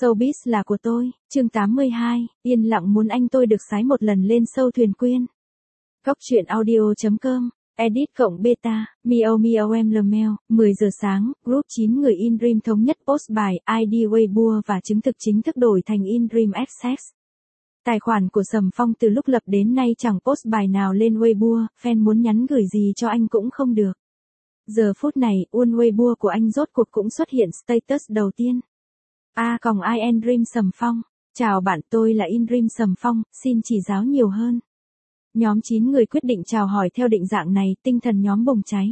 Showbiz là của tôi, chương 82, yên lặng muốn anh tôi được sái một lần lên show Thuyền Quyên. Góc truyện audio.com, edit cộng beta, miao miao em lmel, 10 giờ sáng, group 9 người InDream thống nhất post bài ID Weibo và chứng thực chính thức đổi thành InDream Access. Tài khoản của Sầm Phong từ lúc lập đến nay chẳng post bài nào lên Weibo, fan muốn nhắn gửi gì cho anh cũng không được. Giờ phút này, Weibo của anh rốt cuộc cũng xuất hiện status đầu tiên. InDream Sầm Phong. Chào bạn, tôi là InDream Sầm Phong, xin chỉ giáo nhiều hơn. Nhóm 9 người quyết định chào hỏi theo định dạng này, tinh thần nhóm bùng cháy.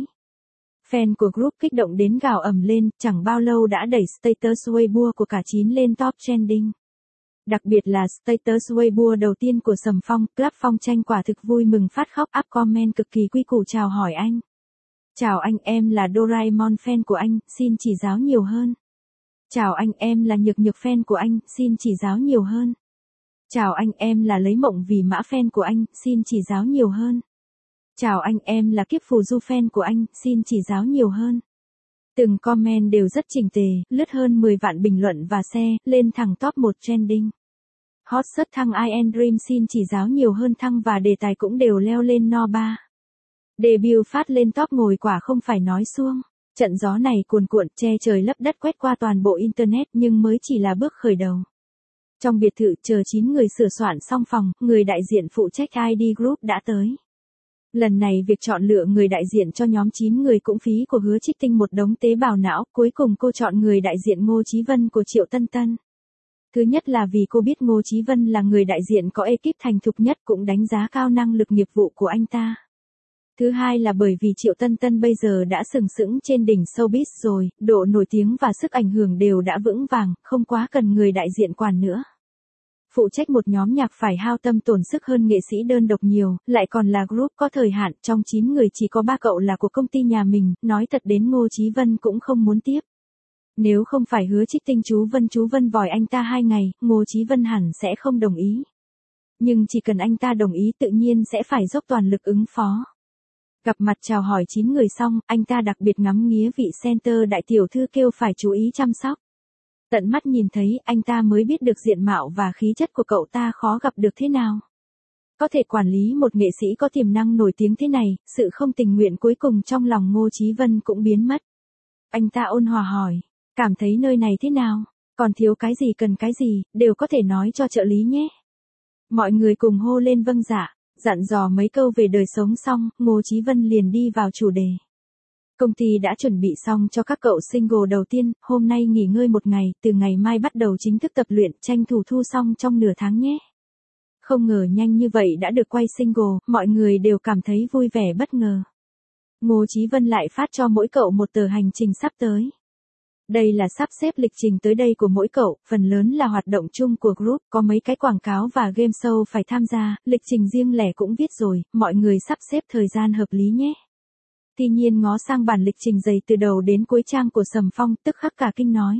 Fan của group kích động đến gào ầm lên, chẳng bao lâu đã đẩy status Weibo của cả 9 lên top trending. Đặc biệt là status Weibo đầu tiên của Sầm Phong, Club Phong Tranh quả thực vui mừng phát khóc, up comment cực kỳ quy củ chào hỏi anh. Chào anh, em là Doraemon fan của anh, xin chỉ giáo nhiều hơn. Chào anh, em là Nhược Nhược fan của anh, xin chỉ giáo nhiều hơn. Chào anh, em là Lấy Mộng Vì Mã fan của anh, xin chỉ giáo nhiều hơn. Chào anh, em là Kiếp Phù Du fan của anh, xin chỉ giáo nhiều hơn. Từng comment đều rất chỉnh tề, lướt hơn 10 vạn bình luận và share, lên thẳng top 1 trending. Hot search thăng InDream xin chỉ giáo nhiều hơn thăng và đề tài cũng đều leo lên no 3. Debut phát lên top ngồi quả không phải nói suông. Trận gió này cuồn cuộn che trời lấp đất quét qua toàn bộ internet nhưng mới chỉ là bước khởi đầu. Trong biệt thự chờ 9 người sửa soạn xong phòng, người đại diện phụ trách ID Group đã tới. Lần này việc chọn lựa người đại diện cho nhóm 9 người cũng phí của Hứa Trích Tinh một đống tế bào não, cuối cùng cô chọn người đại diện Ngô Chí Vân của Triệu Tân Tân. Thứ nhất là vì cô biết Ngô Chí Vân là người đại diện có ekip thành thục nhất, cũng đánh giá cao năng lực nghiệp vụ của anh ta. Thứ hai là bởi vì Triệu Tân Tân bây giờ đã sừng sững trên đỉnh showbiz rồi, độ nổi tiếng và sức ảnh hưởng đều đã vững vàng, không quá cần người đại diện quản nữa. Phụ trách một nhóm nhạc phải hao tâm tổn sức hơn nghệ sĩ đơn độc nhiều, lại còn là group có thời hạn, trong 9 người chỉ có 3 cậu là của công ty nhà mình, nói thật đến Ngô Chí Vân cũng không muốn tiếp. Nếu không phải Hứa Trích Tinh chú Vân vòi anh ta 2 ngày, Ngô Chí Vân hẳn sẽ không đồng ý. Nhưng chỉ cần anh ta đồng ý tự nhiên sẽ phải dốc toàn lực ứng phó. Gặp mặt chào hỏi 9 người xong, anh ta đặc biệt ngắm nghía vị center đại tiểu thư kêu phải chú ý chăm sóc. Tận mắt nhìn thấy, anh ta mới biết được diện mạo và khí chất của cậu ta khó gặp được thế nào. Có thể quản lý một nghệ sĩ có tiềm năng nổi tiếng thế này, sự không tình nguyện cuối cùng trong lòng Ngô Chí Vân cũng biến mất. Anh ta ôn hòa hỏi, cảm thấy nơi này thế nào, còn thiếu cái gì cần cái gì, đều có thể nói cho trợ lý nhé. Mọi người cùng hô lên vâng dạ. Dặn dò mấy câu về đời sống xong, Ngô Chí Vân liền đi vào chủ đề. Công ty đã chuẩn bị xong cho các cậu single đầu tiên, hôm nay nghỉ ngơi một ngày, từ ngày mai bắt đầu chính thức tập luyện, tranh thủ thu xong trong nửa tháng nhé. Không ngờ nhanh như vậy đã được quay single, mọi người đều cảm thấy vui vẻ bất ngờ. Ngô Chí Vân lại phát cho mỗi cậu một tờ hành trình sắp tới. Đây là sắp xếp lịch trình tới đây của mỗi cậu, phần lớn là hoạt động chung của group, có mấy cái quảng cáo và game show phải tham gia, lịch trình riêng lẻ cũng viết rồi, mọi người sắp xếp thời gian hợp lý nhé. Tuy nhiên ngó sang bản lịch trình dày từ đầu đến cuối trang của Sầm Phong, tức khắc cả kinh nói.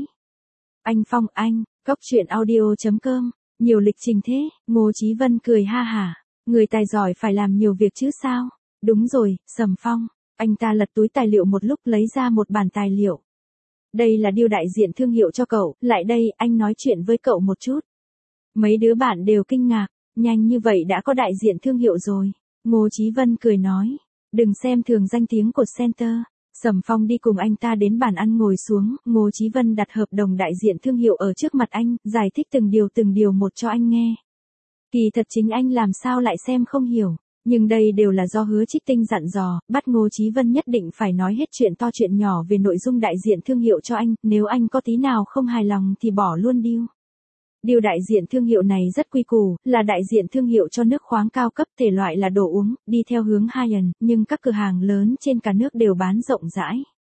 Anh Phong anh, góc truyện audio.com, nhiều lịch trình thế, Ngô Chí Vân cười ha hả, người tài giỏi phải làm nhiều việc chứ sao. Đúng rồi, Sầm Phong, anh ta lật túi tài liệu một lúc lấy ra một bản tài liệu. Đây là deal đại diện thương hiệu cho cậu, lại đây, anh nói chuyện với cậu một chút. Mấy đứa bạn đều kinh ngạc, nhanh như vậy đã có đại diện thương hiệu rồi. Ngô Chí Vân cười nói, đừng xem thường danh tiếng của center. Sầm Phong đi cùng anh ta đến bàn ăn ngồi xuống, Ngô Chí Vân đặt hợp đồng đại diện thương hiệu ở trước mặt anh, giải thích từng điều một cho anh nghe. Kỳ thật chính anh làm sao lại xem không hiểu. Nhưng đây đều là do Hứa Trích Tinh dặn dò, bắt Ngô Chí Vân nhất định phải nói hết chuyện to chuyện nhỏ về nội dung đại diện thương hiệu cho anh, nếu anh có tí nào không hài lòng thì bỏ luôn deal. Deal đại diện thương hiệu này rất quy củ, là đại diện thương hiệu cho nước khoáng cao cấp, thể loại là đồ uống, đi theo hướng high-end, nhưng các cửa hàng lớn trên cả nước đều bán rộng rãi.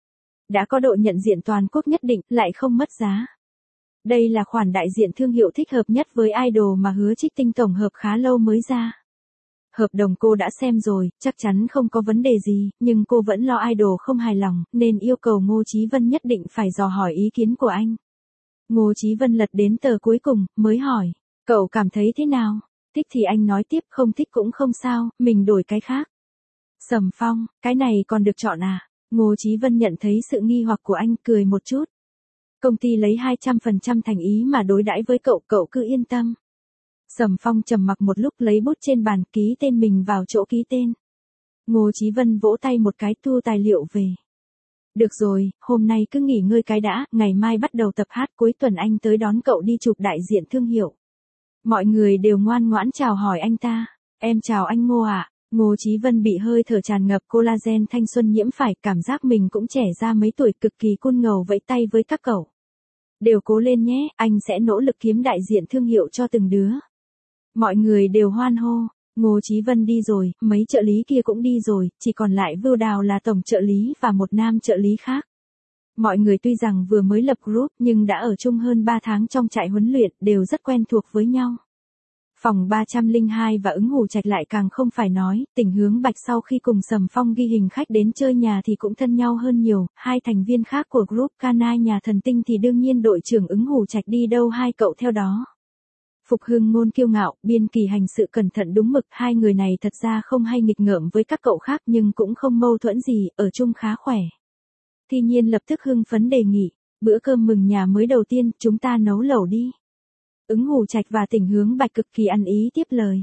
Đã có độ nhận diện toàn quốc nhất định, lại không mất giá. Đây là khoản đại diện thương hiệu thích hợp nhất với idol mà Hứa Trích Tinh tổng hợp khá lâu mới ra. Hợp đồng cô đã xem rồi, chắc chắn không có vấn đề gì, nhưng cô vẫn lo idol không hài lòng, nên yêu cầu Ngô Chí Vân nhất định phải dò hỏi ý kiến của anh. Ngô Chí Vân lật đến tờ cuối cùng, mới hỏi, cậu cảm thấy thế nào? Thích thì anh nói tiếp, không thích cũng không sao, mình đổi cái khác. Sầm Phong, cái này còn được chọn à? Ngô Chí Vân nhận thấy sự nghi hoặc của anh, cười một chút. Công ty lấy 200% thành ý mà đối đãi với cậu, cậu cứ yên tâm. Sầm Phong trầm mặc một lúc lấy bút trên bàn ký tên mình vào chỗ ký tên. Ngô Chí Vân vỗ tay một cái thu tài liệu về. Được rồi, hôm nay cứ nghỉ ngơi cái đã, ngày mai bắt đầu tập hát, cuối tuần anh tới đón cậu đi chụp đại diện thương hiệu. Mọi người đều ngoan ngoãn chào hỏi anh ta. Em chào anh Ngô ạ. Ngô Chí Vân bị hơi thở tràn ngập collagen thanh xuân nhiễm phải, cảm giác mình cũng trẻ ra mấy tuổi, cực kỳ cool, ngầu vẫy tay với các cậu. Đều cố lên nhé, anh sẽ nỗ lực kiếm đại diện thương hiệu cho từng đứa. Mọi người đều hoan hô. Ngô Chí Vân đi rồi, mấy trợ lý kia cũng đi rồi, chỉ còn lại Vưu Đào là tổng trợ lý và một nam trợ lý khác. Mọi người tuy rằng vừa mới lập group nhưng đã ở chung hơn 3 tháng trong trại huấn luyện, đều rất quen thuộc với nhau. Phòng 302 và Ứng Hủ Trạch lại càng không phải nói, Tỉnh Hướng Bạch sau khi cùng Sầm Phong ghi hình khách đến chơi nhà thì cũng thân nhau hơn nhiều, hai thành viên khác của group Canai nhà thần tinh thì đương nhiên đội trưởng Ứng Hủ Trạch đi đâu hai cậu theo đó. Phục Hưng Ngôn kiêu ngạo, Biên Kỳ hành sự cẩn thận đúng mực, hai người này thật ra không hay nghịch ngợm với các cậu khác nhưng cũng không mâu thuẫn gì, ở chung khá khỏe. Thi Nhiên lập tức hưng phấn đề nghị, bữa cơm mừng nhà mới đầu tiên, chúng ta nấu lẩu đi. Ứng Hủ Trạch và Tỉnh Hướng Bạch cực kỳ ăn ý tiếp lời.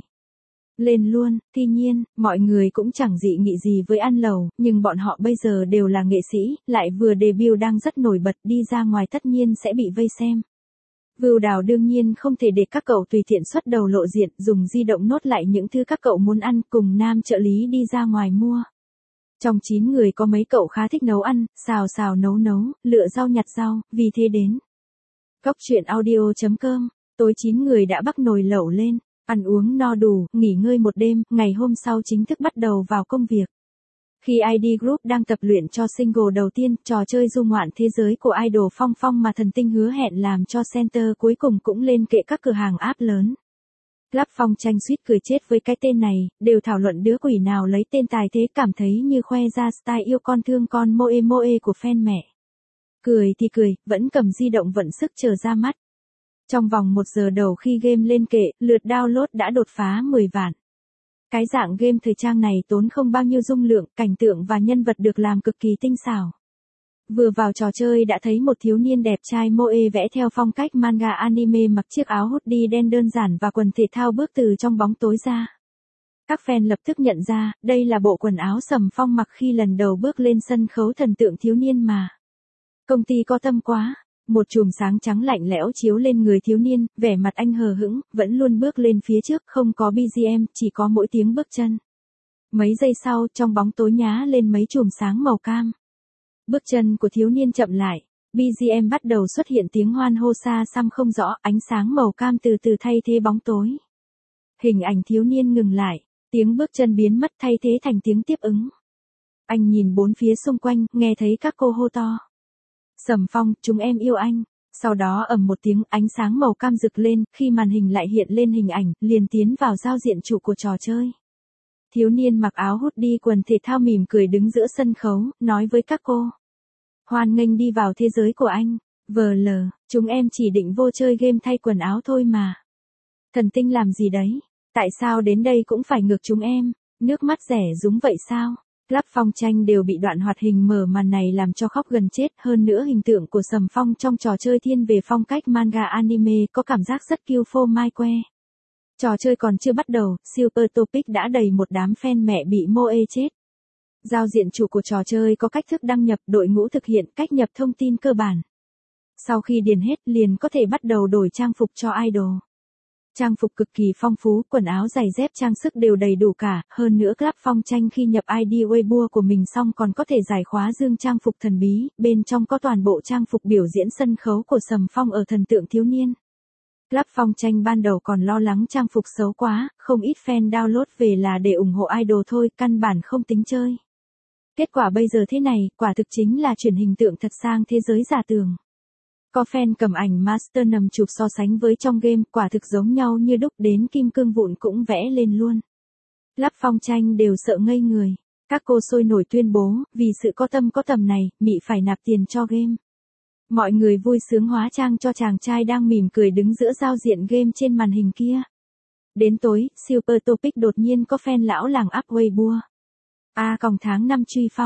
Lên luôn, Thi Nhiên, mọi người cũng chẳng dị nghị gì với ăn lẩu, nhưng bọn họ bây giờ đều là nghệ sĩ, lại vừa debut đang rất nổi bật, đi ra ngoài tất nhiên sẽ bị vây xem. Vưu Đào đương nhiên không thể để các cậu tùy tiện xuất đầu lộ diện, dùng di động nốt lại những thứ các cậu muốn ăn, cùng nam trợ lý đi ra ngoài mua. Trong 9 người có mấy cậu khá thích nấu ăn, xào xào nấu nấu, lựa rau nhặt rau, vì thế đến. Cóc truyện audio.com, tối 9 người đã bắc nồi lẩu lên, ăn uống no đủ, nghỉ ngơi một đêm, ngày hôm sau chính thức bắt đầu vào công việc. Khi ID Group đang tập luyện cho single đầu tiên, trò chơi du ngoạn thế giới của idol Phong Phong mà thần tinh hứa hẹn làm cho center cuối cùng cũng lên kệ các cửa hàng app lớn. Club Phong tranh suýt cười chết với cái tên này, đều thảo luận đứa quỷ nào lấy tên tài thế, cảm thấy như khoe ra style yêu con thương con moe moe của fan mẹ. Cười thì cười, vẫn cầm di động vận sức chờ ra mắt. Trong vòng 1 giờ đầu khi game lên kệ, lượt download đã đột phá 10 vạn. Cái dạng game thời trang này tốn không bao nhiêu dung lượng, cảnh tượng và nhân vật được làm cực kỳ tinh xảo. Vừa vào trò chơi đã thấy một thiếu niên đẹp trai moe vẽ theo phong cách manga anime, mặc chiếc áo hoodie đen đơn giản và quần thể thao bước từ trong bóng tối ra. Các fan lập tức nhận ra, đây là bộ quần áo Sầm Phong mặc khi lần đầu bước lên sân khấu thần tượng thiếu niên mà. Công ty có tâm quá. Một chùm sáng trắng lạnh lẽo chiếu lên người thiếu niên, vẻ mặt anh hờ hững, vẫn luôn bước lên phía trước, không có BGM, chỉ có mỗi tiếng bước chân. Mấy giây sau, trong bóng tối nhá lên mấy chùm sáng màu cam. Bước chân của thiếu niên chậm lại, BGM bắt đầu xuất hiện, tiếng hoan hô xa xăm không rõ, ánh sáng màu cam từ từ thay thế bóng tối. Hình ảnh thiếu niên ngừng lại, tiếng bước chân biến mất thay thế thành tiếng tiếp ứng. Anh nhìn bốn phía xung quanh, nghe thấy các cô hô to. Sầm Phong, chúng em yêu anh. Sau đó ầm một tiếng, ánh sáng màu cam rực lên, khi màn hình lại hiện lên hình ảnh, liền tiến vào giao diện chủ của trò chơi. Thiếu niên mặc áo hoodie quần thể thao mỉm cười đứng giữa sân khấu, nói với các cô. Hoan nghênh đi vào thế giới của anh. VL, chúng em chỉ định vô chơi game thay quần áo thôi mà. Thần tinh làm gì đấy? Tại sao đến đây cũng phải ngược chúng em? Nước mắt rẻ rúng vậy sao? Club Phong tranh đều bị đoạn hoạt hình mở màn này làm cho khóc gần chết, hơn nữa hình tượng của Sầm Phong trong trò chơi thiên về phong cách manga anime, có cảm giác rất kiêu phô mai que. Trò chơi còn chưa bắt đầu, Super Topic đã đầy một đám fan mẹ bị moe chết. Giao diện chủ của trò chơi có cách thức đăng nhập, đội ngũ thực hiện cách nhập thông tin cơ bản. Sau khi điền hết liền có thể bắt đầu đổi trang phục cho idol. Trang phục cực kỳ phong phú, quần áo giày dép trang sức đều đầy đủ cả, hơn nữa Club Phong tranh khi nhập ID Weibo của mình xong còn có thể giải khóa dương trang phục thần bí, bên trong có toàn bộ trang phục biểu diễn sân khấu của Sầm Phong ở thần tượng thiếu niên. Club Phong tranh ban đầu còn lo lắng trang phục xấu quá, không ít fan download về là để ủng hộ idol thôi, căn bản không tính chơi. Kết quả bây giờ thế này, quả thực chính là chuyển hình tượng thật sang thế giới giả tưởng. Có fan cầm ảnh master nằm chụp so sánh với trong game, quả thực giống nhau như đúc, đến kim cương vụn cũng vẽ lên luôn. Club Phong tranh đều sợ ngây người. Các cô sôi nổi tuyên bố, vì sự có tâm có tầm này, Mị phải nạp tiền cho game. Mọi người vui sướng hóa trang cho chàng trai đang mỉm cười đứng giữa giao diện game trên màn hình kia. Đến tối, Super Topic đột nhiên có fan lão làng up Weibo. Tháng 5 truy phong.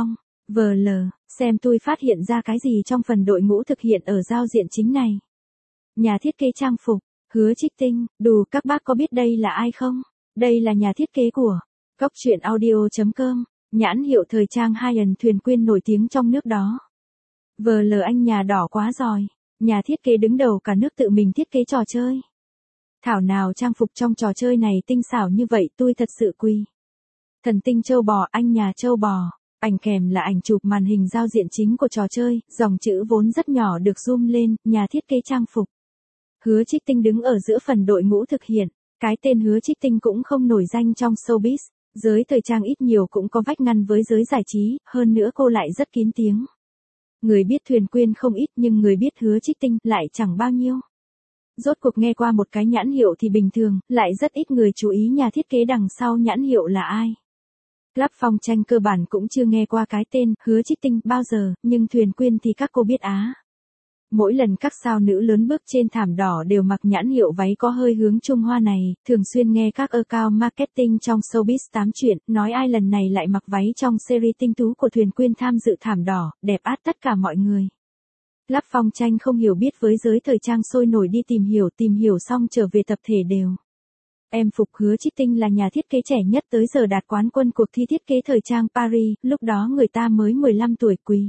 VL, xem tôi phát hiện ra cái gì trong phần đội ngũ thực hiện ở giao diện chính này. Nhà thiết kế trang phục, Hứa Trích Tinh, đủ các bác có biết đây là ai không? Đây là nhà thiết kế của Cóc Truyện Audio.com, nhãn hiệu thời trang high-end thuyền quyên nổi tiếng trong nước đó. VL anh nhà đỏ quá giỏi, nhà thiết kế đứng đầu cả nước tự mình thiết kế trò chơi. Thảo nào trang phục trong trò chơi này tinh xảo như vậy, tôi thật sự quý. Thần tinh châu bò, anh nhà châu bò. Ảnh kèm là ảnh chụp màn hình giao diện chính của trò chơi, dòng chữ vốn rất nhỏ được zoom lên, nhà thiết kế trang phục. Hứa Trích Tinh đứng ở giữa phần đội ngũ thực hiện. Cái tên Hứa Trích Tinh cũng không nổi danh trong showbiz, giới thời trang ít nhiều cũng có vách ngăn với giới giải trí, hơn nữa cô lại rất kín tiếng. Người biết thuyền quyên không ít nhưng người biết Hứa Trích Tinh lại chẳng bao nhiêu. Rốt cuộc nghe qua một cái nhãn hiệu thì bình thường, lại rất ít người chú ý nhà thiết kế đằng sau nhãn hiệu là ai. Club Phong Tranh cơ bản cũng chưa nghe qua cái tên Hứa Trích Tinh bao giờ, nhưng thuyền quyên thì các cô biết á. Mỗi lần các sao nữ lớn bước trên thảm đỏ đều mặc nhãn hiệu váy có hơi hướng Trung Hoa này, thường xuyên nghe các account marketing trong showbiz tám chuyện, nói ai lần này lại mặc váy trong series tinh tú của thuyền quyên tham dự thảm đỏ, đẹp át tất cả mọi người. Club Phong Tranh không hiểu biết với giới thời trang sôi nổi đi tìm hiểu xong trở về tập thể đều. Em phục Hứa Trích Tinh là nhà thiết kế trẻ nhất tới giờ đạt quán quân cuộc thi thiết kế thời trang Paris, lúc đó người ta mới 15 tuổi quý.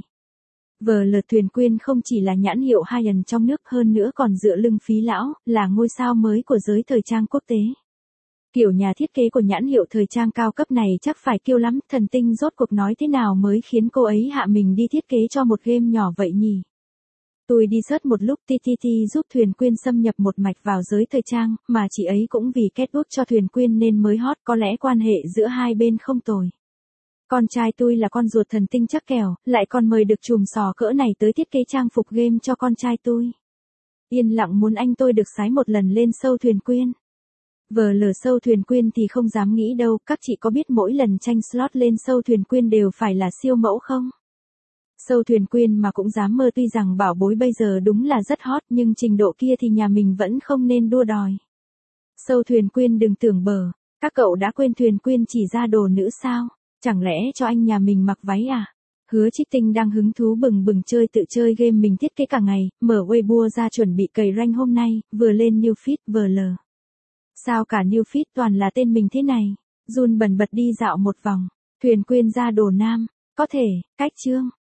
VL thuyền quyên không chỉ là nhãn hiệu high-end trong nước hơn nữa còn dựa lưng Phí Lão, là ngôi sao mới của giới thời trang quốc tế. Kiểu nhà thiết kế của nhãn hiệu thời trang cao cấp này chắc phải kiêu lắm, thần tinh rốt cuộc nói thế nào mới khiến cô ấy hạ mình đi thiết kế cho một game nhỏ vậy nhỉ? Tôi đi search một lúc TTT giúp thuyền quyên xâm nhập một mạch vào giới thời trang, mà chị ấy cũng vì catwalk cho thuyền quyên nên mới hot, có lẽ quan hệ giữa hai bên không tồi. Con trai tôi là con ruột thần tinh chắc kèo, lại còn mời được chùm sò cỡ này tới thiết kế trang phục game cho con trai tôi. Yên lặng muốn anh tôi được sái một lần lên show thuyền quyên. VL show thuyền quyên thì không dám nghĩ đâu, các chị có biết mỗi lần tranh slot lên show thuyền quyên đều phải là siêu mẫu không? Show thuyền quyên mà cũng dám mơ, tuy rằng bảo bối bây giờ đúng là rất hot nhưng trình độ kia thì nhà mình vẫn không nên đua đòi. Show thuyền quyên đừng tưởng bờ, các cậu đã quên thuyền quyên chỉ ra đồ nữ sao? Chẳng lẽ cho anh nhà mình mặc váy à? Hứa Trích Tinh đang hứng thú bừng bừng tự chơi game mình thiết kế cả ngày, mở Weibo ra chuẩn bị cày rank hôm nay, vừa lên new feed VL. Sao cả new feed toàn là tên mình thế này? Run bần bật đi dạo một vòng, thuyền quyên ra đồ nam, có thể, cách chương.